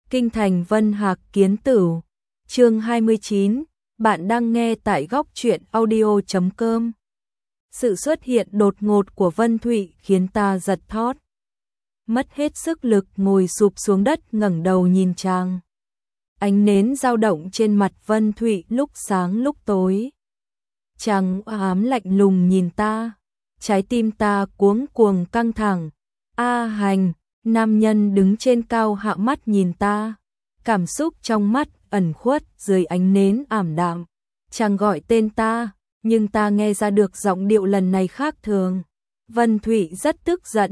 Kinh thành Vân Hạc Kiến Tửu, chương 29, bạn đang nghe tại góc truyện audio.com. Sự xuất hiện đột ngột của Vân Thụy khiến ta giật thót. Mất hết sức lực ngồi sụp xuống đất ngẩng đầu nhìn chàng. Ánh nến dao động trên mặt Vân Thụy lúc sáng lúc tối. Chàng ám lạnh lùng nhìn ta, trái tim ta cuống cuồng căng thẳng. A Hành, nam nhân đứng trên cao hạ mắt nhìn ta, cảm xúc trong mắt ẩn khuất dưới ánh nến ảm đạm. Chàng gọi tên ta, nhưng ta nghe ra được giọng điệu lần này khác thường. Vân Thụy rất tức giận.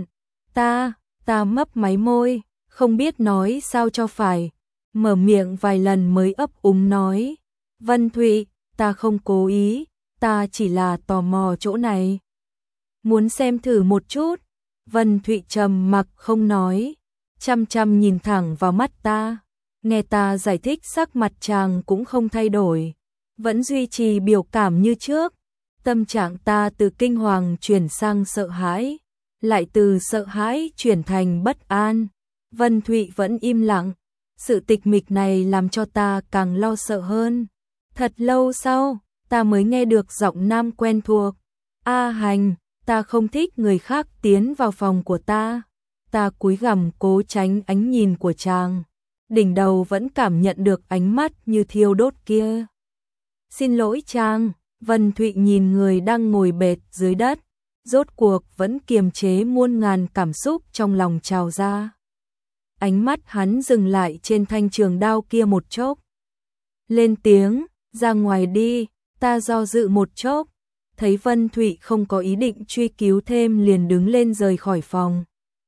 Ta mấp máy môi, không biết nói sao cho phải. Mở miệng vài lần mới ấp úng nói. Vân Thụy, ta không cố ý, ta chỉ là tò mò chỗ này. Muốn xem thử một chút. Vân Thụy trầm mặc không nói, chăm chăm nhìn thẳng vào mắt ta. Nghe ta giải thích sắc mặt chàng cũng không thay đổi, vẫn duy trì biểu cảm như trước. Tâm trạng ta từ kinh hoàng chuyển sang sợ hãi, lại từ sợ hãi chuyển thành bất an. Vân Thụy vẫn im lặng, sự tịch mịch này làm cho ta càng lo sợ hơn. Thật lâu sau, ta mới nghe được giọng nam quen thuộc. A Hành, ta không thích người khác tiến vào phòng của ta. Ta cúi gằm cố tránh ánh nhìn của chàng. Đỉnh đầu vẫn cảm nhận được ánh mắt như thiêu đốt kia. Xin lỗi chàng. Vân Thụy nhìn người đang ngồi bệt dưới đất, rốt cuộc vẫn kiềm chế muôn ngàn cảm xúc trong lòng trào ra. Ánh mắt hắn dừng lại trên thanh trường đao kia một chốc. Lên tiếng, ra ngoài đi. Ta do dự một chốc, thấy Vân Thụy không có ý định truy cứu thêm liền đứng lên rời khỏi phòng.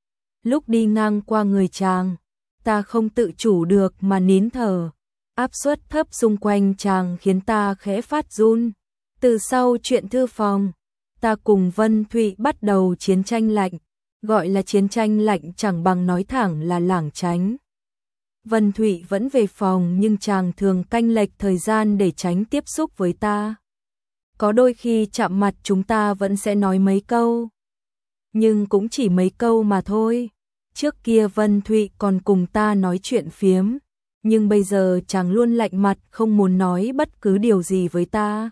Lúc đi ngang qua người chàng, ta không tự chủ được mà nín thở. Áp suất thấp xung quanh chàng khiến ta khẽ phát run. Từ sau chuyện thư phòng, ta cùng Vân Thụy bắt đầu chiến tranh lạnh. Gọi là chiến tranh lạnh chẳng bằng nói thẳng là lảng tránh. Vân Thụy vẫn về phòng nhưng chàng thường canh lệch thời gian để tránh tiếp xúc với ta. Có đôi khi chạm mặt chúng ta vẫn sẽ nói mấy câu, nhưng cũng chỉ mấy câu mà thôi. Trước kia Vân Thụy còn cùng ta nói chuyện phiếm, nhưng bây giờ chàng luôn lạnh mặt không muốn nói bất cứ điều gì với ta.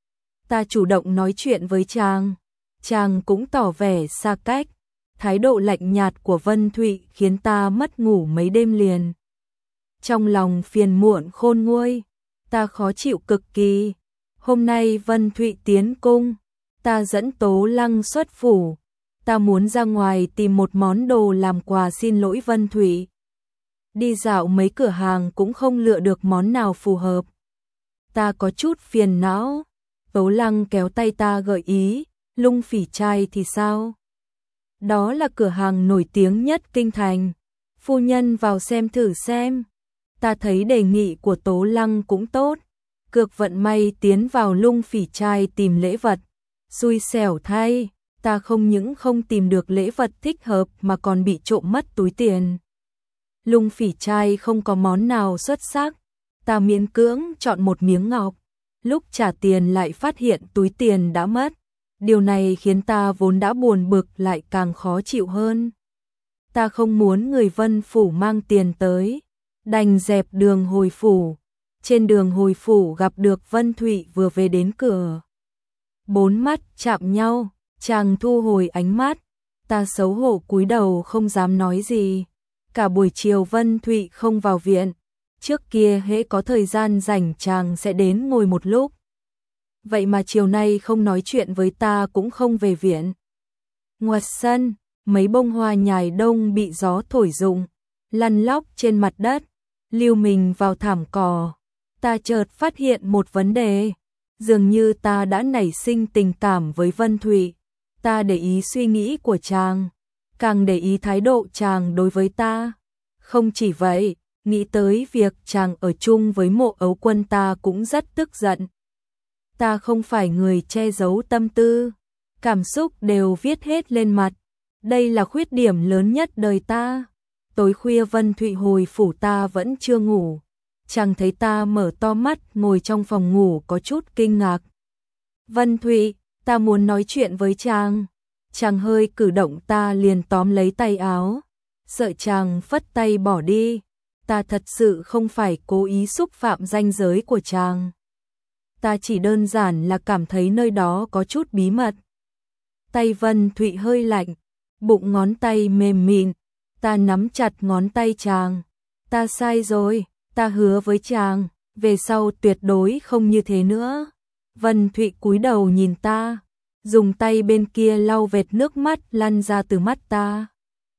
Ta chủ động nói chuyện với chàng, chàng cũng tỏ vẻ xa cách. Thái độ lạnh nhạt của Vân Thụy khiến ta mất ngủ mấy đêm liền. Trong lòng phiền muộn khôn nguôi, ta khó chịu cực kỳ. Hôm nay Vân Thụy tiến cung, ta dẫn Tố Lăng xuất phủ. Ta muốn ra ngoài tìm một món đồ làm quà xin lỗi Vân Thụy. Đi dạo mấy cửa hàng cũng không lựa được món nào phù hợp. Ta có chút phiền não. Tố Lăng kéo tay ta gợi ý, Lung Phỉ Trai thì sao? Đó là cửa hàng nổi tiếng nhất kinh thành. Phu nhân vào xem thử xem. Ta thấy đề nghị của Tố Lăng cũng tốt. Cược vận may tiến vào Lung Phỉ Trai tìm lễ vật. Xui xẻo thay, ta không những không tìm được lễ vật thích hợp mà còn bị trộm mất túi tiền. Lung Phỉ Trai không có món nào xuất sắc. Ta miễn cưỡng chọn một miếng ngọc. Lúc trả tiền lại phát hiện túi tiền đã mất. Điều này khiến ta vốn đã buồn bực lại càng khó chịu hơn. Ta không muốn người Vân phủ mang tiền tới, đành dẹp đường hồi phủ. Trên đường hồi phủ gặp được Vân Thụy vừa về đến cửa. Bốn mắt chạm nhau, chàng thu hồi ánh mắt. Ta xấu hổ cúi đầu không dám nói gì. Cả buổi chiều Vân Thụy không vào viện. Trước kia hễ có thời gian rảnh chàng sẽ đến ngồi một lúc. Vậy mà chiều nay không nói chuyện với ta cũng không về viện. Ngoặt sân, mấy bông hoa nhài đông bị gió thổi rụng, lăn lóc trên mặt đất, lưu mình vào thảm cỏ. Ta chợt phát hiện một vấn đề. Dường như ta đã nảy sinh tình cảm với Vân Thụy. Ta để ý suy nghĩ của chàng, càng để ý thái độ chàng đối với ta. Không chỉ vậy, nghĩ tới việc chàng ở chung với Mộ Ấu Quân ta cũng rất tức giận. Ta không phải người che giấu tâm tư, cảm xúc đều viết hết lên mặt. Đây là khuyết điểm lớn nhất đời ta. Tối khuya Vân Thụy hồi phủ ta vẫn chưa ngủ. Chàng thấy ta mở to mắt ngồi trong phòng ngủ có chút kinh ngạc. Vân Thụy, ta muốn nói chuyện với chàng. Chàng hơi cử động ta liền tóm lấy tay áo. Sợ chàng phất tay bỏ đi. ta thật sự không phải cố ý xúc phạm ranh giới của chàng. Ta chỉ đơn giản là cảm thấy nơi đó có chút bí mật. Tay Vân Thụy hơi lạnh, bụng ngón tay mềm mịn, ta nắm chặt ngón tay chàng. Ta sai rồi, ta hứa với chàng, về sau tuyệt đối không như thế nữa. Vân Thụy cúi đầu nhìn ta, dùng tay bên kia lau vệt nước mắt lăn ra từ mắt ta.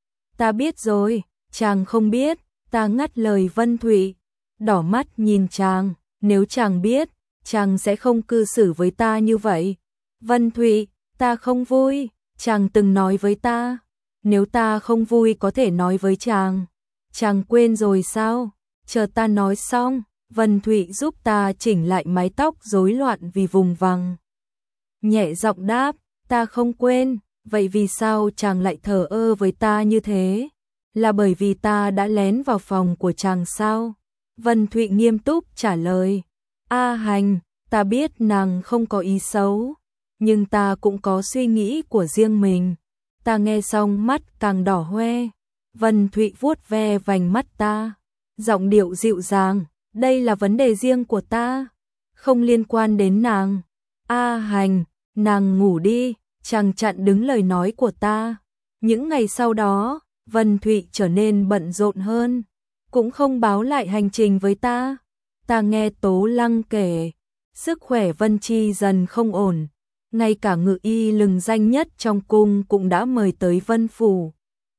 Ta biết rồi, chàng không biết, ta ngắt lời Vân Thụy, đỏ mắt nhìn chàng, nếu chàng biết, chàng sẽ không cư xử với ta như vậy. Vân Thụy, ta không vui, chàng từng nói với ta, nếu ta không vui có thể nói với chàng. Chàng quên rồi sao? Chờ ta nói xong, Vân Thụy giúp ta chỉnh lại mái tóc rối loạn vì vùng vằng. Nhẹ giọng đáp, ta không quên, vậy vì sao chàng lại thờ ơ với ta như thế? Là bởi vì ta đã lén vào phòng của chàng sao? Vân Thụy nghiêm túc trả lời, A Hành, ta biết nàng không có ý xấu, nhưng ta cũng có suy nghĩ của riêng mình. Ta nghe xong mắt càng đỏ hoe. Vân Thụy vuốt ve vành mắt ta, giọng điệu dịu dàng, đây là vấn đề riêng của ta, không liên quan đến nàng. A Hành, nàng ngủ đi, chàng chặn đứng lời nói của ta. Những ngày sau đó, Vân Thụy trở nên bận rộn hơn, cũng không báo lại hành trình với ta. Ta nghe Tố Lăng kể, sức khỏe Vân Chi dần không ổn, ngay cả ngự y lừng danh nhất trong cung cũng đã mời tới Vân Phủ.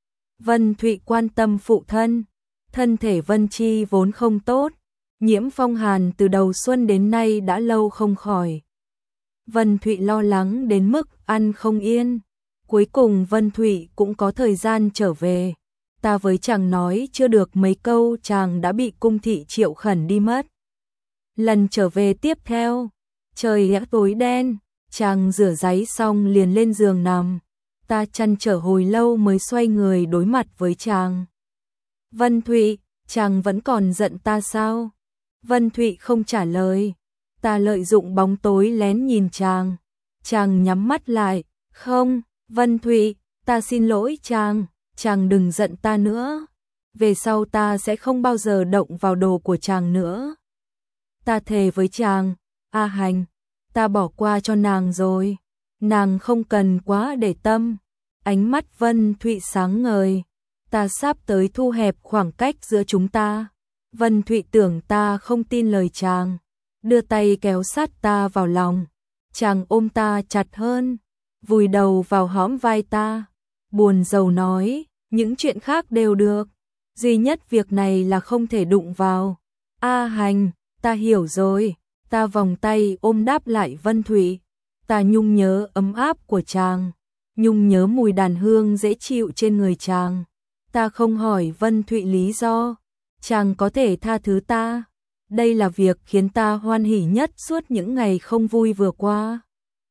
Vân Thụy quan tâm phụ thân, thân thể Vân Chi vốn không tốt, nhiễm phong hàn từ đầu xuân đến nay đã lâu không khỏi. Vân Thụy lo lắng đến mức ăn không yên, cuối cùng Vân Thụy cũng có thời gian trở về. Ta với chàng nói chưa được mấy câu chàng đã bị cung thị triệu khẩn đi mất. Lần trở về tiếp theo, trời đã tối đen, chàng rửa ráy xong liền lên giường nằm. Ta trăn trở hồi lâu mới xoay người đối mặt với chàng. Vân Thụy, chàng vẫn còn giận ta sao? Vân Thụy không trả lời. Ta lợi dụng bóng tối lén nhìn chàng. Chàng nhắm mắt lại. Không, Vân Thụy, ta xin lỗi chàng đừng giận ta nữa. Về sau ta sẽ không bao giờ động vào đồ của chàng nữa. Ta thề với chàng, A Hành, ta bỏ qua cho nàng rồi. Nàng không cần quá để tâm. Ánh mắt Vân Thụy sáng ngời. Ta sắp tới thu hẹp khoảng cách giữa chúng ta. Vân Thụy tưởng ta không tin lời chàng, đưa tay kéo sát ta vào lòng. Chàng ôm ta chặt hơn, vùi đầu vào hõm vai ta, buồn rầu nói, những chuyện khác đều được, duy nhất việc này là không thể đụng vào. A Hành, ta hiểu rồi. Ta vòng tay ôm đáp lại Vân Thụy. Ta nhung nhớ ấm áp của chàng, nhung nhớ mùi đàn hương dễ chịu trên người chàng. Ta không hỏi Vân Thụy lý do, chàng có thể tha thứ ta. Đây là việc khiến ta hoan hỉ nhất suốt những ngày không vui vừa qua.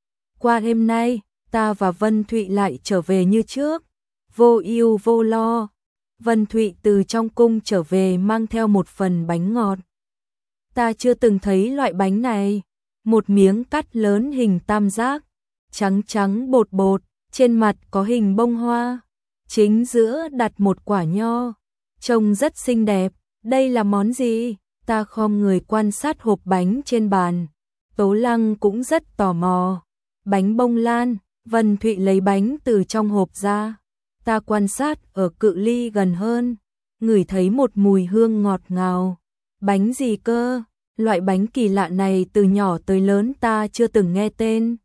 Qua đêm nay, ta và Vân Thụy lại trở về như trước, vô ưu vô lo. Vân Thụy từ trong cung trở về mang theo một phần bánh ngọt. Ta chưa từng thấy loại bánh này, một miếng cắt lớn hình tam giác, trắng trắng bột bột, trên mặt có hình bông hoa, chính giữa đặt một quả nho, trông rất xinh đẹp. Đây là món gì? Ta khom người quan sát hộp bánh trên bàn. Tố Lăng cũng rất tò mò. Bánh bông lan. Vân Thụy lấy bánh từ trong hộp ra. Ta quan sát ở cự ly gần hơn, ngửi thấy một mùi hương ngọt ngào. Bánh gì cơ? Loại bánh kỳ lạ này từ nhỏ tới lớn ta chưa từng nghe tên.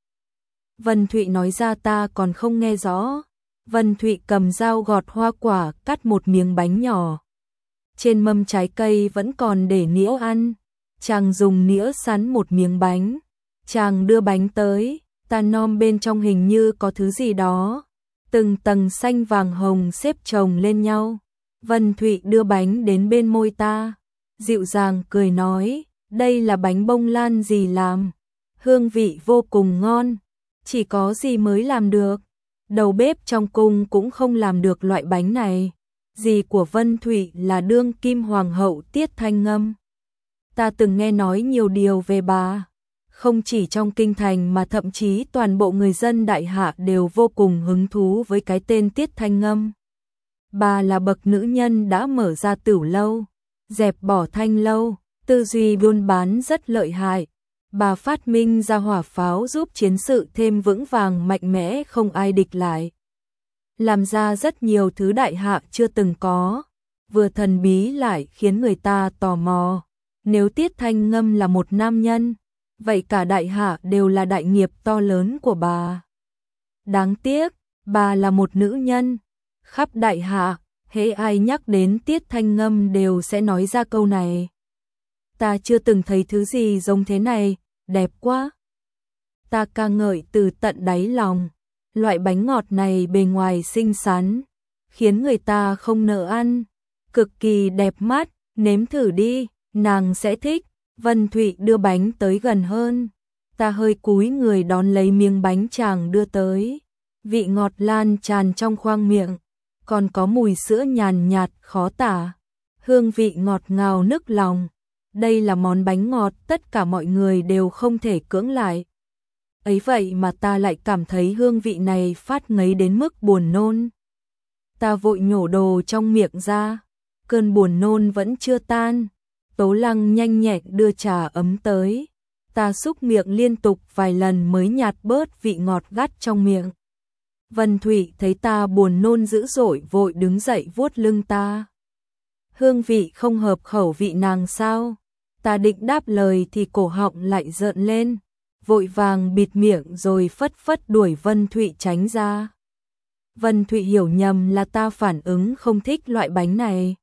Vân Thụy nói ra ta còn không nghe rõ. Vân Thụy cầm dao gọt hoa quả cắt một miếng bánh nhỏ. Trên mâm trái cây vẫn còn để nĩa ăn. Chàng dùng nĩa sắn một miếng bánh. Chàng đưa bánh tới, ta nom bên trong hình như có thứ gì đó. Từng tầng xanh vàng hồng xếp chồng lên nhau. Vân Thụy đưa bánh đến bên môi ta, dịu dàng cười nói, đây là bánh bông lan dì làm. Hương vị vô cùng ngon, chỉ có dì mới làm được. Đầu bếp trong cung cũng không làm được loại bánh này. Dì của Vân Thụy là đương kim hoàng hậu Tiết Thanh Ngâm. Ta từng nghe nói nhiều điều về bà, không chỉ trong kinh thành mà thậm chí toàn bộ người dân đại hạ đều vô cùng hứng thú với cái tên Tiết Thanh Ngâm. Bà là bậc nữ nhân đã mở ra tửu lâu, dẹp bỏ thanh lâu, tư duy buôn bán rất lợi hại. Bà phát minh ra hỏa pháo giúp chiến sự thêm vững vàng mạnh mẽ không ai địch lại. Làm ra rất nhiều thứ đại hạ chưa từng có, vừa thần bí lại khiến người ta tò mò. Nếu Tiết Thanh Ngâm là một nam nhân, vậy cả đại hạ đều là đại nghiệp to lớn của bà. Đáng tiếc, bà là một nữ nhân. Khắp đại hạ, hễ ai nhắc đến Tiết Thanh Ngâm đều sẽ nói ra câu này. Ta chưa từng thấy thứ gì giống thế này, đẹp quá. Ta ca ngợi từ tận đáy lòng. Loại bánh ngọt này bề ngoài xinh xắn, khiến người ta không nỡ ăn. Cực kỳ đẹp mắt, nếm thử đi, nàng sẽ thích. Vân Thụy đưa bánh tới gần hơn. Ta hơi cúi người đón lấy miếng bánh chàng đưa tới. Vị ngọt lan tràn trong khoang miệng, còn có mùi sữa nhàn nhạt khó tả. Hương vị ngọt ngào nức lòng. Đây là món bánh ngọt tất cả mọi người đều không thể cưỡng lại. Ấy vậy mà ta lại cảm thấy hương vị này phát ngấy đến mức buồn nôn. Ta vội nhổ đồ trong miệng ra. Cơn buồn nôn vẫn chưa tan. Tố Lăng nhanh nhẹn đưa trà ấm tới. Ta xúc miệng liên tục vài lần mới nhạt bớt vị ngọt gắt trong miệng. Vân Thụy thấy ta buồn nôn dữ dội vội đứng dậy vuốt lưng ta. Hương vị không hợp khẩu vị nàng sao? Ta định đáp lời thì cổ họng lại rợn lên. Vội vàng bịt miệng rồi phất phất đuổi Vân Thụy tránh ra. Vân Thụy hiểu nhầm là ta phản ứng không thích loại bánh này.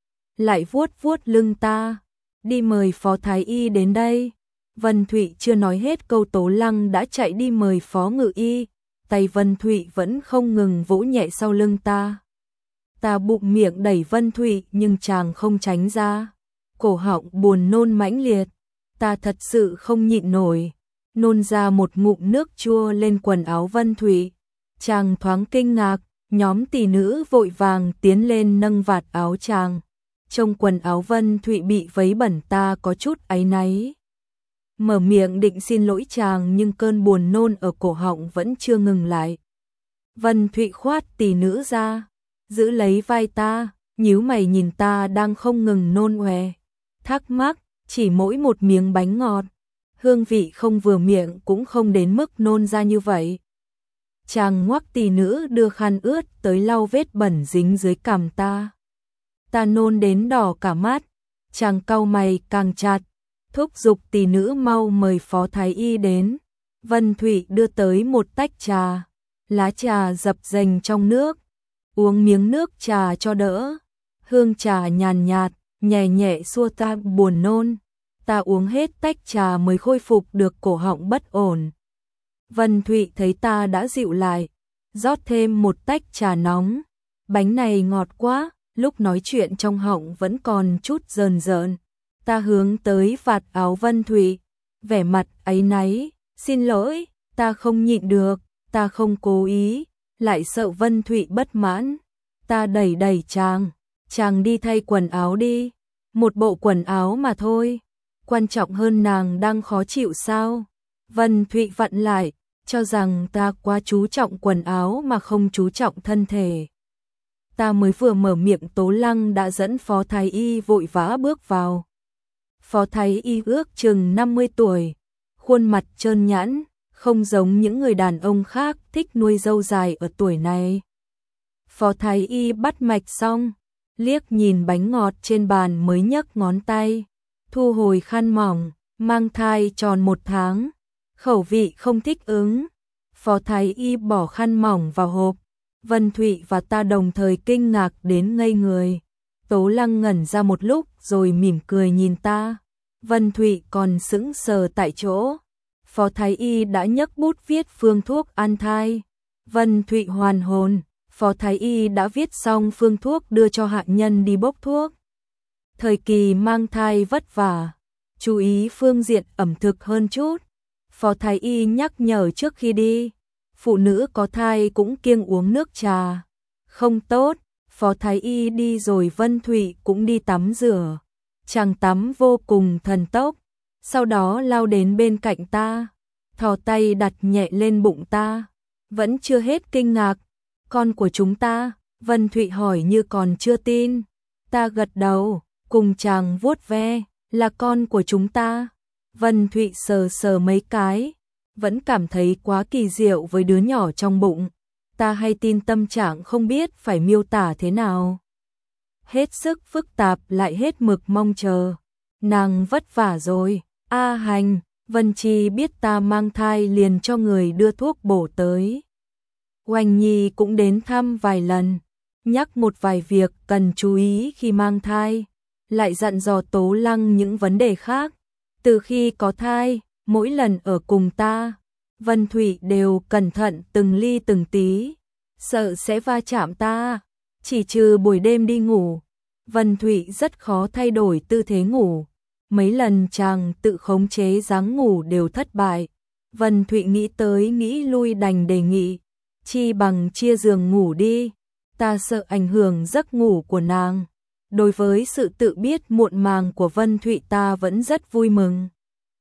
Lại vuốt vuốt lưng ta. Đi mời Phó Thái Y đến đây. Vân Thụy chưa nói hết câu Tố Lăng đã chạy đi mời Phó Ngự Y. Tay Vân Thụy vẫn không ngừng vỗ nhẹ sau lưng ta. Ta bụng miệng đẩy Vân Thụy nhưng chàng không tránh ra. Cổ họng buồn nôn mãnh liệt. Ta thật sự không nhịn nổi. Nôn ra một ngụm nước chua lên quần áo Vân Thụy. Chàng thoáng kinh ngạc, nhóm tỷ nữ vội vàng tiến lên nâng vạt áo chàng. Trong quần áo Vân Thụy bị vấy bẩn ta có chút áy náy. Mở miệng định xin lỗi chàng nhưng cơn buồn nôn ở cổ họng vẫn chưa ngừng lại. Vân Thụy khoát tỷ nữ ra, giữ lấy vai ta, nhíu mày nhìn ta đang không ngừng nôn ọe. Thắc mắc, chỉ mỗi một miếng bánh ngọt. Hương vị không vừa miệng cũng không đến mức nôn ra như vậy. Chàng ngoắc tỷ nữ đưa khăn ướt tới lau vết bẩn dính dưới cằm ta. Ta nôn đến đỏ cả mắt. Chàng cau mày càng chặt, thúc giục tỷ nữ mau mời Phó Thái Y đến. Vân Thụy đưa tới một tách trà. Lá trà dập dềnh trong nước. Uống miếng nước trà cho đỡ. Hương trà nhàn nhạt, nhẹ nhẹ xua ta buồn nôn. Ta uống hết tách trà mới khôi phục được cổ họng bất ổn. Vân Thụy thấy ta đã dịu lại, rót thêm một tách trà nóng. Bánh này ngọt quá, lúc nói chuyện trong họng vẫn còn chút rờn rợn. Ta hướng tới vạt áo Vân Thụy, vẻ mặt áy náy, xin lỗi, ta không nhịn được, ta không cố ý, lại sợ Vân Thụy bất mãn. Ta đẩy đẩy chàng đi thay quần áo đi, một bộ quần áo mà thôi. Quan trọng hơn nàng đang khó chịu sao? Vân Thụy vặn lại, cho rằng ta quá chú trọng quần áo mà không chú trọng thân thể. Ta mới vừa mở miệng Tố Lăng đã dẫn Phó Thái Y vội vã bước vào. Phó Thái Y ước chừng 50 tuổi, khuôn mặt trơn nhẵn, không giống những người đàn ông khác thích nuôi râu dài ở tuổi này. Phó Thái Y bắt mạch xong, liếc nhìn bánh ngọt trên bàn mới nhấc ngón tay. Thu hồi khăn mỏng, mang thai tròn 1 tháng, khẩu vị không thích ứng. Phó Thái Y bỏ khăn mỏng vào hộp. Vân Thụy và ta đồng thời kinh ngạc đến ngây người. Tố Lăng ngẩn ra một lúc rồi mỉm cười nhìn ta. Vân Thụy còn sững sờ tại chỗ. Phó Thái Y đã nhấc bút viết phương thuốc an thai. Vân Thụy hoàn hồn. Phó Thái Y đã viết xong phương thuốc đưa cho hạ nhân đi bốc thuốc. Thời kỳ mang thai vất vả, chú ý phương diện ẩm thực hơn chút. Phó Thái Y nhắc nhở trước khi đi, phụ nữ có thai cũng kiêng uống nước trà. Không tốt, Phó Thái Y đi rồi Vân Thụy cũng đi tắm rửa. Chàng tắm vô cùng thần tốc, sau đó lao đến bên cạnh ta, thò tay đặt nhẹ lên bụng ta. Vẫn chưa hết kinh ngạc, con của chúng ta, Vân Thụy hỏi như còn chưa tin. Ta gật đầu. cùng chàng vuốt ve, là con của chúng ta. Vân Thụy sờ sờ mấy cái, vẫn cảm thấy quá kỳ diệu với đứa nhỏ trong bụng. Ta hay tin tâm trạng không biết phải miêu tả thế nào. Hết sức phức tạp lại hết mực mong chờ. Nàng vất vả rồi. A Hành, Vân Chi biết ta mang thai liền cho người đưa thuốc bổ tới. Oanh Nhi cũng đến thăm vài lần, nhắc một vài việc cần chú ý khi mang thai, lại dặn dò Tố Lăng những vấn đề khác. Từ khi có thai, mỗi lần ở cùng ta, Vân Thụy đều cẩn thận từng ly từng tí, sợ sẽ va chạm ta. Chỉ trừ buổi đêm đi ngủ, Vân Thụy rất khó thay đổi tư thế ngủ. Mấy lần chàng tự khống chế dáng ngủ đều thất bại. Vân Thụy nghĩ tới nghĩ lui đành đề nghị, chi bằng chia giường ngủ đi, ta sợ ảnh hưởng giấc ngủ của nàng. Đối với sự tự biết muộn màng của Vân Thụy ta vẫn rất vui mừng.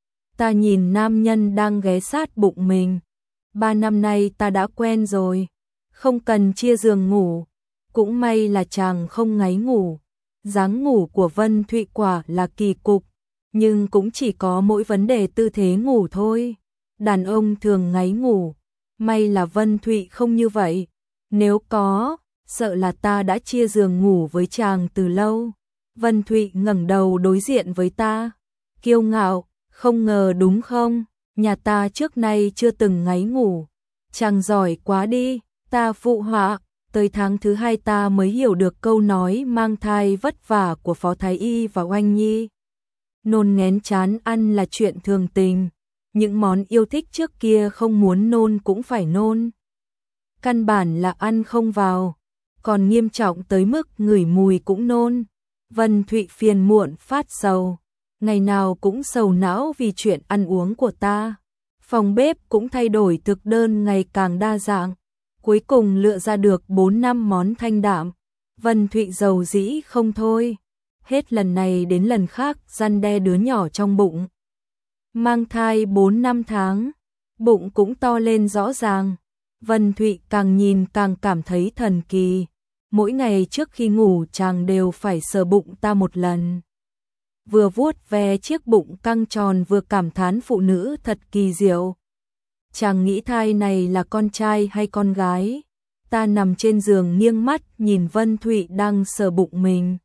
Ta nhìn nam nhân đang ghé sát bụng mình. 3 năm nay ta đã quen rồi, không cần chia giường ngủ. Cũng may là chàng không ngáy ngủ. Dáng ngủ của Vân Thụy quả là kỳ cục, nhưng cũng chỉ có mỗi vấn đề tư thế ngủ thôi. Đàn ông thường ngáy ngủ, may là Vân Thụy không như vậy. Nếu có, sợ là ta đã chia giường ngủ với chàng từ lâu. Vân Thụy ngẩng đầu đối diện với ta, kiêu ngạo, không ngờ đúng không? Nhà ta trước nay chưa từng ngáy ngủ. Chàng giỏi quá đi, ta phụ họa. Tới tháng thứ 2 ta mới hiểu được câu nói mang thai vất vả của Phó Thái Y và Oanh Nhi. Nôn ngén chán ăn là chuyện thường tình. Những món yêu thích trước kia không muốn nôn cũng phải nôn. Căn bản là ăn không vào, còn nghiêm trọng tới mức ngửi mùi cũng nôn. Vân Thụy phiền muộn phát sầu, ngày nào cũng sầu não vì chuyện ăn uống của ta. Phòng bếp cũng thay đổi thực đơn ngày càng đa dạng. Cuối cùng lựa ra được 4-5 món thanh đạm. Vân Thụy giàu dĩ không thôi. Hết lần này đến lần khác răn đe đứa nhỏ trong bụng. Mang thai 4-5 tháng, bụng cũng to lên rõ ràng. Vân Thụy càng nhìn càng cảm thấy thần kỳ. Mỗi ngày trước khi ngủ chàng đều phải sờ bụng ta một lần. Vừa vuốt ve chiếc bụng căng tròn vừa cảm thán phụ nữ thật kỳ diệu. Chàng nghĩ thai này là con trai hay con gái? Ta nằm trên giường nghiêng mắt nhìn Vân Thụy đang sờ bụng mình.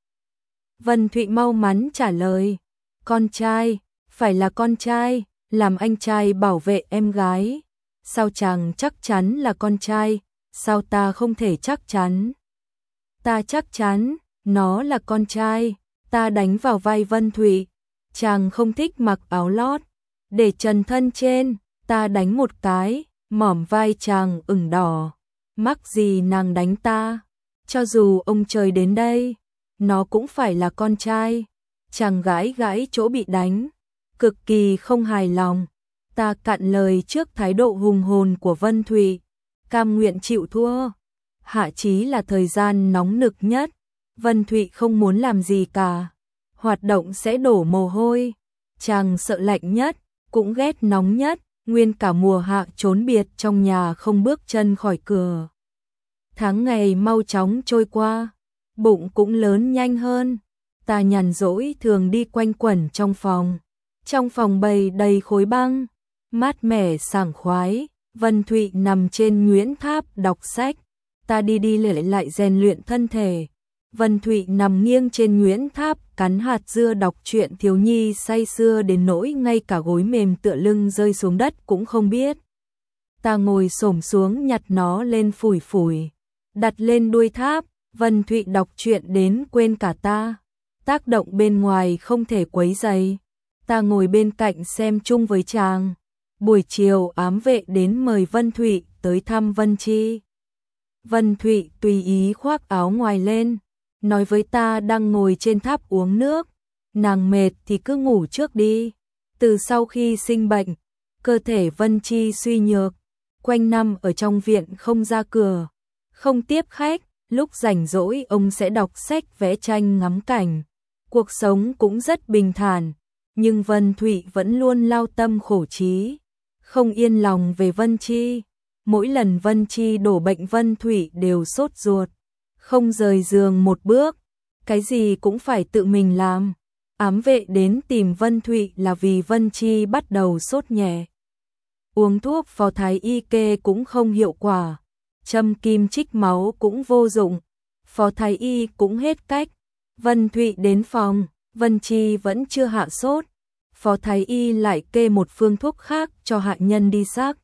Vân Thụy mau mắn trả lời, con trai, phải là con trai, làm anh trai bảo vệ em gái. Sao chàng chắc chắn là con trai, sao ta không thể chắc chắn? Ta chắc chắn, nó là con trai. Ta đánh vào vai Vân Thụy, chàng không thích mặc áo lót, để trần thân trên. Ta đánh một cái, mỏm vai chàng ửng đỏ. Mắc gì nàng đánh ta? Cho dù ông trời đến đây, nó cũng phải là con trai. Chàng gãi gãi chỗ bị đánh, cực kỳ không hài lòng. Ta cạn lời trước thái độ hùng hồn của Vân Thụy, cam nguyện chịu thua. Hạ chí là thời gian nóng nực nhất. Vân Thụy không muốn làm gì cả, hoạt động sẽ đổ mồ hôi. Chàng sợ lạnh nhất, cũng ghét nóng nhất. Nguyên cả mùa hạ trốn biệt trong nhà không bước chân khỏi cửa. Tháng ngày mau chóng trôi qua, bụng cũng lớn nhanh hơn. Ta nhàn rỗi thường đi quanh quẩn trong phòng. Trong phòng bày đầy khối băng, mát mẻ sảng khoái. Vân Thụy nằm trên Nguyễn Tháp đọc sách. Ta đi đi lại rèn luyện thân thể. Vân Thụy nằm nghiêng trên Nguyễn Tháp cắn hạt dưa đọc truyện thiếu nhi say sưa đến nỗi ngay cả gối mềm tựa lưng rơi xuống đất cũng không biết. Ta ngồi xổm xuống nhặt nó lên phủi phủi, đặt lên đuôi tháp. Vân Thụy đọc truyện đến quên cả ta. Tác động bên ngoài không thể quấy rầy. Ta ngồi bên cạnh xem chung với chàng. Buổi chiều ám vệ đến mời Vân Thụy tới thăm Vân Chi. Vân Thụy tùy ý khoác áo ngoài lên, nói với ta đang ngồi trên tháp uống nước. Nàng mệt thì cứ ngủ trước đi. Từ sau khi sinh bệnh, cơ thể Vân Chi suy nhược, quanh năm ở trong viện không ra cửa, không tiếp khách. Lúc rảnh rỗi ông sẽ đọc sách vẽ tranh ngắm cảnh. Cuộc sống cũng rất bình thản, nhưng Vân Thụy vẫn luôn lao tâm khổ trí, không yên lòng về Vân Chi. Mỗi lần Vân Chi đổ bệnh Vân Thụy đều sốt ruột, không rời giường một bước. cái gì cũng phải tự mình làm. Ám vệ đến tìm Vân Thụy là vì Vân Chi bắt đầu sốt nhẹ. Uống thuốc phó thái y kê cũng không hiệu quả, châm kim trích máu cũng vô dụng, phó thái y cũng hết cách. Vân Thụy đến phòng, Vân Chi vẫn chưa hạ sốt, phó thái y lại kê một phương thuốc khác cho hạ nhân đi xác.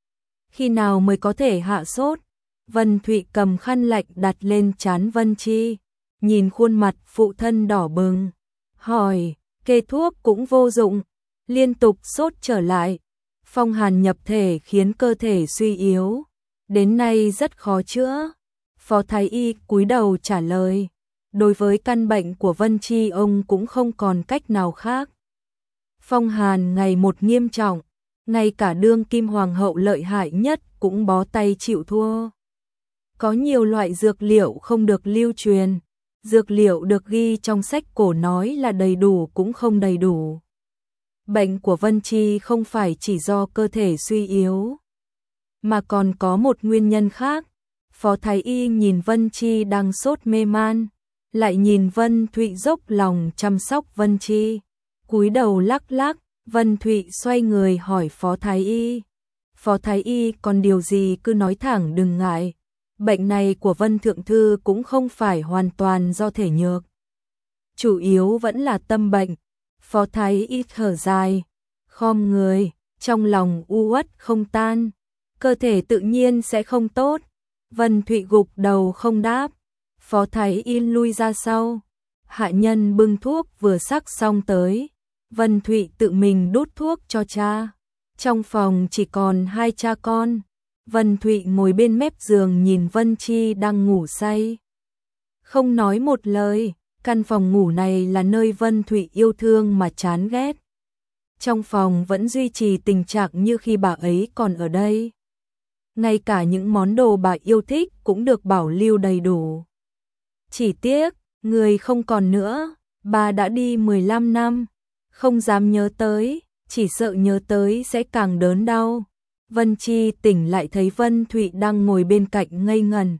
Khi nào mới có thể hạ sốt? Vân Thụy cầm khăn lạnh đặt lên trán Vân Chi, nhìn khuôn mặt phụ thân đỏ bừng, hỏi, kê thuốc cũng vô dụng, liên tục sốt trở lại. Phong hàn nhập thể khiến cơ thể suy yếu, đến nay rất khó chữa. Phó thái y cúi đầu trả lời, đối với căn bệnh của Vân Chi ông cũng không còn cách nào khác. Phong hàn ngày một nghiêm trọng, ngay cả đương kim hoàng hậu lợi hại nhất cũng bó tay chịu thua. Có nhiều loại dược liệu không được lưu truyền, dược liệu được ghi trong sách cổ nói là đầy đủ cũng không đầy đủ. Bệnh của Vân Chi không phải chỉ do cơ thể suy yếu, mà còn có một nguyên nhân khác. Phó thái y nhìn Vân Chi đang sốt mê man, lại nhìn Vân Thụy dốc lòng chăm sóc Vân Chi, cúi đầu lắc lắc. Vân Thụy xoay người hỏi phó thái y, phó thái y còn điều gì cứ nói thẳng đừng ngại, bệnh này của Vân thượng thư cũng không phải hoàn toàn do thể nhược, chủ yếu vẫn là tâm bệnh. Phó thái y thở dài, khom người, trong lòng u uất không tan, cơ thể tự nhiên sẽ không tốt. Vân Thụy gục đầu không đáp, phó thái y lui ra sau, hạ nhân bưng thuốc vừa sắc xong tới. Vân Thụy tự mình đút thuốc cho cha. Trong phòng chỉ còn hai cha con. Vân Thụy ngồi bên mép giường nhìn Vân Chi đang ngủ say, không nói một lời. Căn phòng ngủ này là nơi Vân Thụy yêu thương mà chán ghét. Trong phòng vẫn duy trì tình trạng như khi bà ấy còn ở đây. Ngay cả những món đồ bà yêu thích cũng được bảo lưu đầy đủ. Chỉ tiếc, người không còn nữa, bà đã đi 15 năm, không dám nhớ tới, chỉ sợ nhớ tới sẽ càng đớn đau. Vân Chi tỉnh lại thấy Vân Thụy đang ngồi bên cạnh ngây ngần.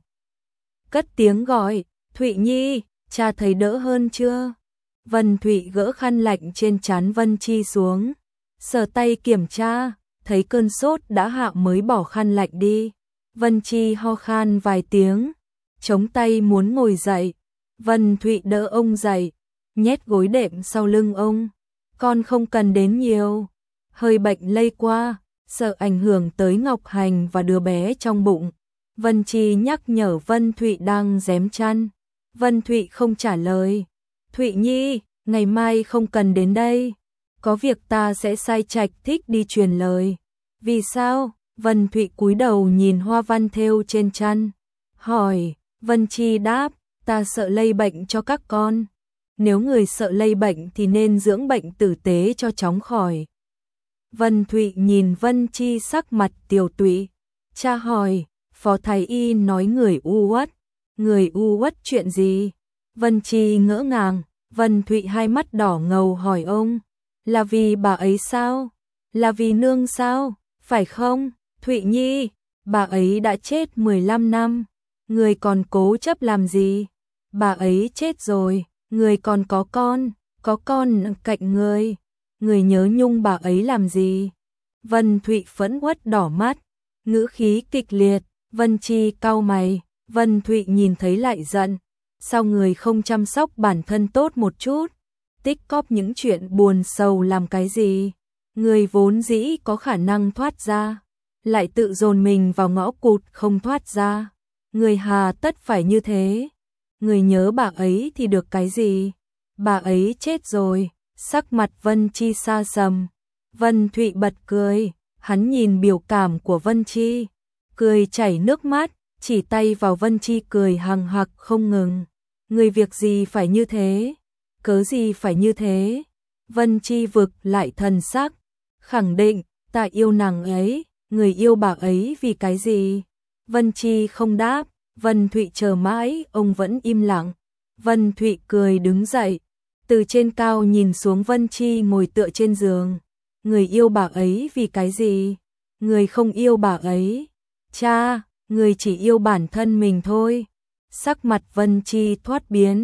Cất tiếng gọi, Thụy Nhi, cha thấy đỡ hơn chưa? Vân Thụy gỡ khăn lạnh trên trán Vân Chi xuống, sờ tay kiểm tra, thấy cơn sốt đã hạ mới bỏ khăn lạnh đi. Vân Chi ho khan vài tiếng, chống tay muốn ngồi dậy. Vân Thụy đỡ ông dậy, nhét gối đệm sau lưng ông. Con không cần đến nhiều, hơi bệnh lây qua, sợ ảnh hưởng tới Ngọc Hành và đứa bé trong bụng. Vân Chi nhắc nhở Vân Thụy đang rém chăn. Vân Thụy không trả lời. Thụy Nhi, ngày mai không cần đến đây. Có việc ta sẽ sai Trạch Thích đi truyền lời. Vì sao? Vân Thụy cúi đầu nhìn hoa văn thêu trên chăn, hỏi. Vân Chi đáp, ta sợ lây bệnh cho các con. Nếu người sợ lây bệnh thì nên dưỡng bệnh tử tế cho chóng khỏi. Vân Thụy nhìn Vân Chi sắc mặt tiều tụy. Cha hỏi, phó thái y nói người u uất. Người u uất chuyện gì? Vân Chi ngỡ ngàng. Vân Thụy hai mắt đỏ ngầu hỏi ông, là vì bà ấy sao? Là vì nương sao? Phải không? Thụy Nhi, bà ấy đã chết 15 năm. Người còn cố chấp làm gì? Bà ấy chết rồi, người còn có con cạnh người. Người nhớ nhung bà ấy làm gì? Vân Thụy phẫn uất đỏ mắt, ngữ khí kịch liệt. Vân Chi cau mày. Vân Thụy nhìn thấy lại giận. Sao người không chăm sóc bản thân tốt một chút? Tích cóp những chuyện buồn sầu làm cái gì? Người vốn dĩ có khả năng thoát ra, lại tự dồn mình vào ngõ cụt không thoát ra. Người hà tất phải như thế? Người nhớ bà ấy thì được cái gì? Bà ấy chết rồi. Sắc mặt Vân Chi xa sầm. Vân Thụy bật cười. Hắn nhìn biểu cảm của Vân Chi, cười chảy nước mắt, chỉ tay vào Vân Chi cười hằng hặc không ngừng. Người việc gì phải như thế? Cớ gì phải như thế? Vân Chi vực lại thần sắc, khẳng định, ta yêu nàng ấy. Người yêu bà ấy vì cái gì? Vân Chi không đáp. Vân Thụy chờ mãi, ông vẫn im lặng. Vân Thụy cười đứng dậy, từ trên cao nhìn xuống Vân Chi ngồi tựa trên giường. Người yêu bà ấy vì cái gì? Người không yêu bà ấy. Cha, người chỉ yêu bản thân mình thôi. Sắc mặt Vân Chi thoát biến.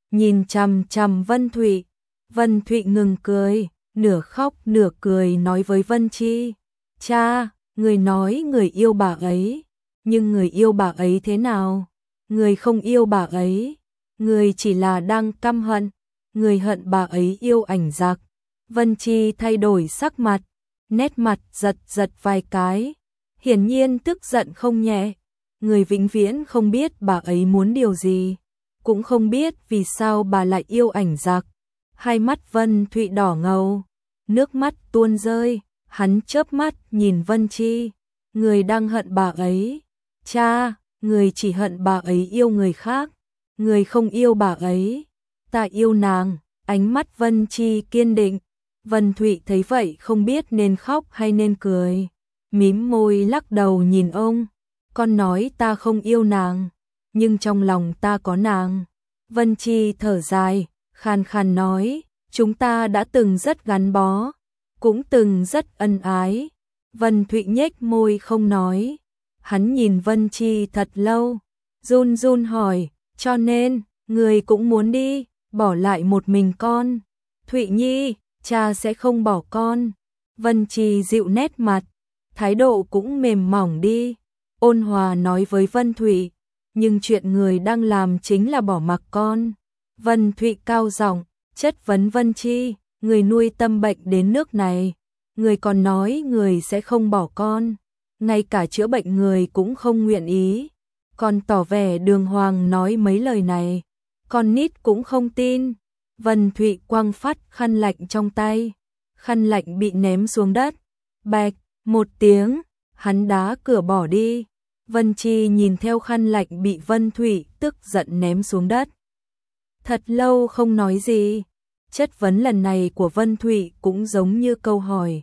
nhìn chằm chằm Vân Thụy. Vân Thụy ngừng cười, nửa khóc nửa cười nói với Vân Chi, cha, người nói người yêu bà ấy, nhưng người yêu bà ấy thế nào? Người không yêu bà ấy, người chỉ là đang căm hận, người hận bà ấy yêu ảnh giặc. Vân Chi thay đổi sắc mặt, nét mặt giật giật vài cái, hiển nhiên tức giận không nhẹ. Người vĩnh viễn không biết bà ấy muốn điều gì, cũng không biết vì sao bà lại yêu ảnh giặc. Hai mắt Vân Thụy đỏ ngầu, nước mắt tuôn rơi, hắn chớp mắt nhìn Vân Chi, người đang hận bà ấy. Cha, người chỉ hận bà ấy yêu người khác, người không yêu bà ấy. Ta yêu nàng. Ánh mắt Vân Chi kiên định. Vân Thụy thấy vậy không biết nên khóc hay nên cười, mím môi lắc đầu nhìn ông. Con nói ta không yêu nàng, nhưng trong lòng ta có nàng. Vân Chi thở dài, khàn khàn nói, chúng ta đã từng rất gắn bó, cũng từng rất ân ái. Vân Thụy nhếch môi không nói. Hắn nhìn Vân Chi thật lâu, run run hỏi, cho nên, người cũng muốn đi, bỏ lại một mình con. Thụy Nhi, cha sẽ không bỏ con. Vân Chi dịu nét mặt, thái độ cũng mềm mỏng đi, ôn hòa nói với Vân Thụy, nhưng chuyện người đang làm chính là bỏ mặc con. Vân Thụy cao giọng chất vấn Vân Chi, người nuôi tâm bệnh đến nước này, người còn nói người sẽ không bỏ con, ngay cả chữa bệnh người cũng không nguyện ý, còn tỏ vẻ đường hoàng nói mấy lời này, con nít cũng không tin. Vân Thụy quăng phát khăn lạnh trong tay, khăn lạnh bị ném xuống đất, bạch, một tiếng, hắn đá cửa bỏ đi. Vân Chi nhìn theo khăn lạnh bị Vân Thụy tức giận ném xuống đất. Thật lâu không nói gì, chất vấn lần này của Vân Thụy cũng giống như câu hỏi.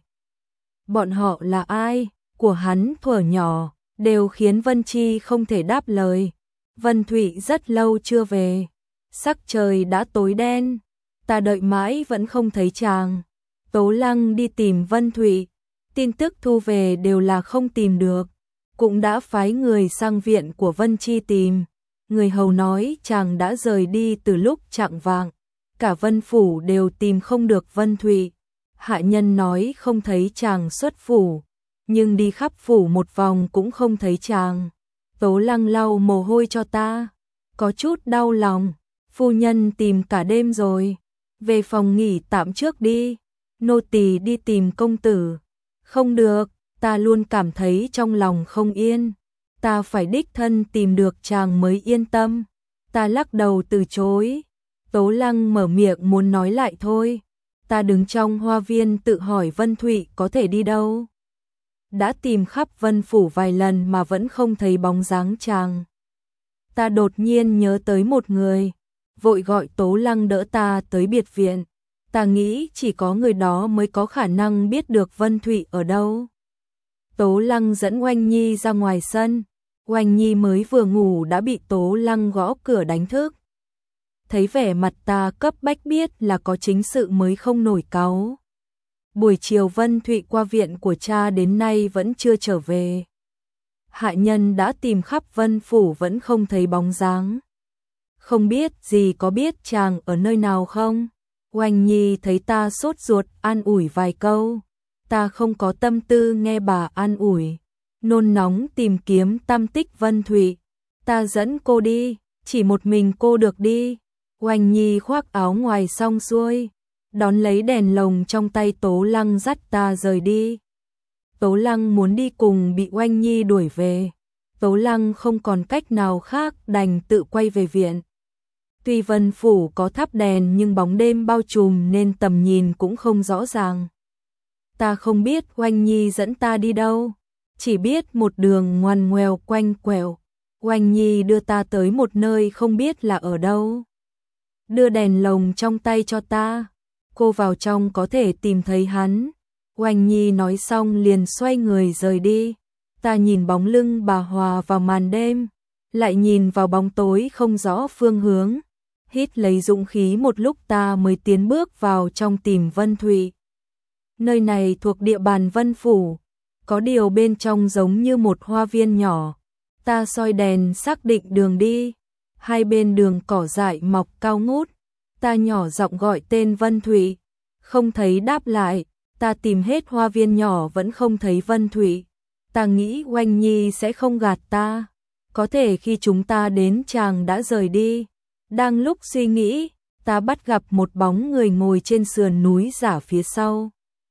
Bọn họ là ai? Của hắn thuở nhỏ, đều khiến Vân Chi không thể đáp lời. Vân Thụy rất lâu chưa về, sắc trời đã tối đen, ta đợi mãi vẫn không thấy chàng. Tố Lăng đi tìm Vân Thụy, tin tức thu về đều là không tìm được, cũng đã phái người sang viện của Vân Chi tìm. Người hầu nói chàng đã rời đi từ lúc chạng vạng, cả Vân Phủ đều tìm không được Vân Thụy. Hạ nhân nói không thấy chàng xuất phủ, nhưng đi khắp phủ một vòng cũng không thấy chàng. Tố Lăng lau mồ hôi cho ta, có chút đau lòng. Phu nhân tìm cả đêm rồi, về phòng nghỉ tạm trước đi, nô tỳ đi tìm công tử. Không được, ta luôn cảm thấy trong lòng không yên, ta phải đích thân tìm được chàng mới yên tâm. Ta lắc đầu từ chối. Tố Lăng mở miệng muốn nói lại thôi. Ta đứng trong hoa viên tự hỏi Vân Thụy có thể đi đâu. Đã tìm khắp Vân Phủ vài lần mà vẫn không thấy bóng dáng chàng. Ta đột nhiên nhớ tới một người, vội gọi Tố Lăng đỡ ta tới biệt viện. Ta nghĩ chỉ có người đó mới có khả năng biết được Vân Thụy ở đâu. Tố Lăng dẫn Oanh Nhi ra ngoài sân. Oanh Nhi mới vừa ngủ đã bị Tố Lăng gõ cửa đánh thức. Thấy vẻ mặt ta cấp bách biết là có chính sự mới không nổi cáu. Buổi chiều Vân Thụy qua viện của cha đến nay vẫn chưa trở về. Hạ nhân đã tìm khắp Vân Phủ vẫn không thấy bóng dáng. Không biết gì có biết chàng ở nơi nào không? Oanh Nhi thấy ta sốt ruột an ủi vài câu. Ta không có tâm tư nghe bà an ủi, nôn nóng tìm kiếm tăm tích Vân Thụy. Ta dẫn cô đi, chỉ một mình cô được đi. Oanh Nhi khoác áo ngoài xong xuôi, đón lấy đèn lồng trong tay Tố Lăng dắt ta rời đi. Tố Lăng muốn đi cùng bị Oanh Nhi đuổi về. Tố Lăng không còn cách nào khác đành tự quay về viện. Tuy Vân Phủ có thắp đèn nhưng bóng đêm bao trùm nên tầm nhìn cũng không rõ ràng. Ta không biết Oanh Nhi dẫn ta đi đâu, chỉ biết một đường ngoằn ngoèo quanh quẹo. Oanh Nhi đưa ta tới một nơi không biết là ở đâu. Đưa đèn lồng trong tay cho ta, cô vào trong có thể tìm thấy hắn. Oanh Nhi nói xong liền xoay người rời đi. Ta nhìn bóng lưng bà hòa vào màn đêm, lại nhìn vào bóng tối không rõ phương hướng. Hít lấy dũng khí một lúc ta mới tiến bước vào trong tìm Vân Thụy. Nơi này thuộc địa bàn Vân Phủ, có điều bên trong giống như một hoa viên nhỏ. Ta soi đèn xác định đường đi, hai bên đường cỏ dại mọc cao ngút, Ta nhỏ giọng gọi tên Vân Thụy, không thấy đáp lại. Ta tìm hết hoa viên nhỏ vẫn không thấy Vân Thụy. Ta nghĩ Oanh Nhi sẽ không gạt ta. Có thể khi chúng ta đến chàng đã rời đi. Đang lúc suy nghĩ, ta bắt gặp một bóng người ngồi trên sườn núi giả phía sau.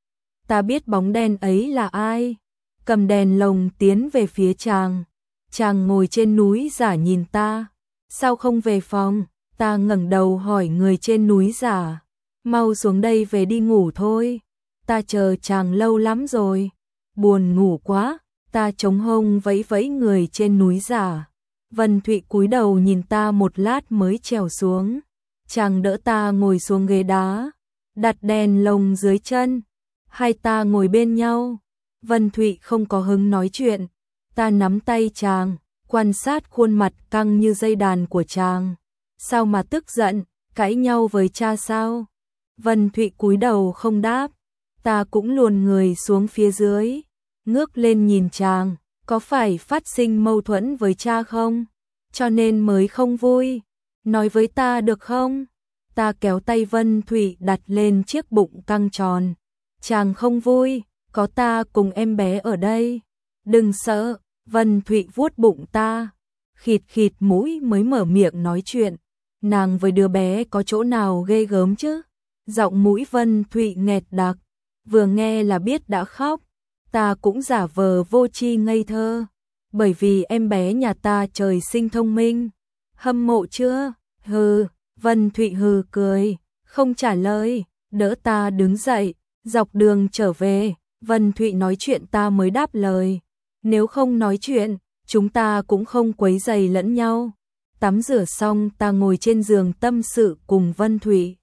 Ta biết bóng đen ấy là ai. Cầm đèn lồng tiến về phía chàng. Chàng ngồi trên núi giả nhìn ta. Sao không về phòng? Ta ngẩng đầu hỏi người trên núi giả. Mau xuống đây về đi ngủ thôi. Ta chờ chàng lâu lắm rồi. Buồn ngủ quá. Ta chống hông vẫy vẫy người trên núi giả. Vân Thụy cúi đầu nhìn ta một lát mới trèo xuống. Chàng đỡ ta ngồi xuống ghế đá, đặt đèn lồng dưới chân. Hai ta ngồi bên nhau. Vân Thụy không có hứng nói chuyện. Ta nắm tay chàng, quan sát khuôn mặt căng như dây đàn của chàng. Sao mà tức giận, cãi nhau với cha sao? Vân Thụy cúi đầu không đáp. Ta cũng luồn người xuống phía dưới, ngước lên nhìn chàng. Có phải phát sinh mâu thuẫn với cha không? Cho nên mới không vui. Nói với ta được không? Ta kéo tay Vân Thụy đặt lên chiếc bụng căng tròn. Chàng không vui, có ta cùng em bé ở đây. Đừng sợ. Vân Thụy vuốt bụng ta, khịt khịt mũi mới mở miệng nói chuyện. Nàng với đứa bé có chỗ nào ghê gớm chứ? Giọng mũi Vân Thụy nghẹt đặc, vừa nghe là biết đã khóc. Ta cũng giả vờ vô tri ngây thơ, bởi vì em bé nhà ta trời sinh thông minh. Hâm mộ chưa? Hừ. Vân Thụy hừ cười, không trả lời, đỡ ta đứng dậy. Dọc đường trở về, Vân Thụy nói chuyện ta mới đáp lời. Nếu không nói chuyện, chúng ta cũng không quấy rầy lẫn nhau. Tắm rửa xong ta ngồi trên giường tâm sự cùng Vân Thụy.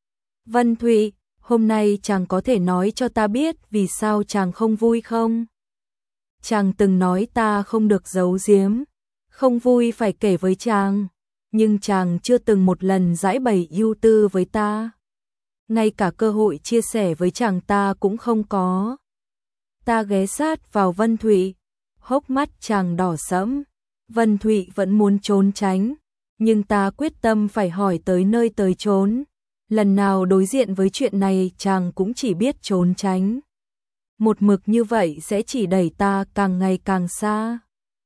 Vân Thụy, hôm nay chàng có thể nói cho ta biết vì sao chàng không vui không? Chàng từng nói ta không được giấu giếm, không vui phải kể với chàng, nhưng chàng chưa từng một lần giãi bày ưu tư với ta. Ngay cả cơ hội chia sẻ với chàng ta cũng không có. Ta ghé sát vào Vân Thụy, hốc mắt chàng đỏ sẫm. Vân Thụy vẫn muốn trốn tránh, nhưng ta quyết tâm phải hỏi tới nơi tới chốn. Lần nào đối diện với chuyện này chàng cũng chỉ biết trốn tránh. Một mực như vậy sẽ chỉ đẩy ta càng ngày càng xa.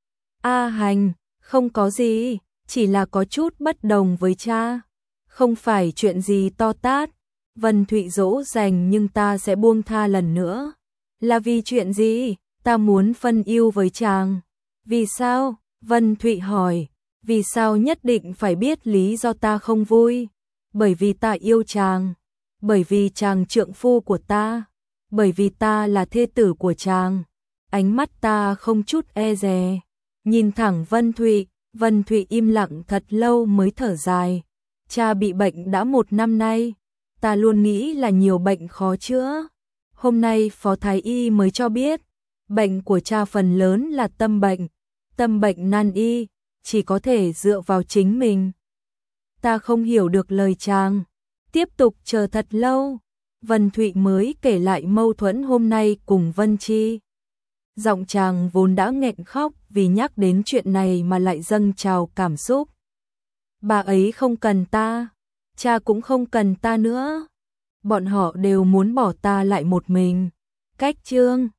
A Hành, không có gì, chỉ là có chút bất đồng với cha. Không phải chuyện gì to tát. Vân Thụy dỗ dành nhưng ta sẽ buông tha lần nữa. Là vì chuyện gì? Ta muốn phân ưu với chàng. Vì sao? Vân Thụy hỏi. Vì sao nhất định phải biết lý do ta không vui? Bởi vì ta yêu chàng. Bởi vì chàng trượng phu của ta. Bởi vì ta là thê tử của chàng. Ánh mắt ta không chút e dè, nhìn thẳng Vân Thụy. Vân Thụy im lặng thật lâu mới thở dài. Cha bị bệnh đã 1 năm nay. Ta luôn nghĩ là nhiều bệnh khó chữa. Hôm nay Phó Thái Y mới cho biết, bệnh của cha phần lớn là tâm bệnh. Tâm bệnh nan y, chỉ có thể dựa vào chính mình. Ta không hiểu được lời chàng. Tiếp tục chờ thật lâu, Vân Thụy mới kể lại mâu thuẫn hôm nay cùng Vân Chi. Giọng chàng vốn đã nghẹn khóc vì nhắc đến chuyện này mà lại dâng trào cảm xúc. Bà ấy không cần ta, cha cũng không cần ta nữa. Bọn họ đều muốn bỏ ta lại một mình. Cách chương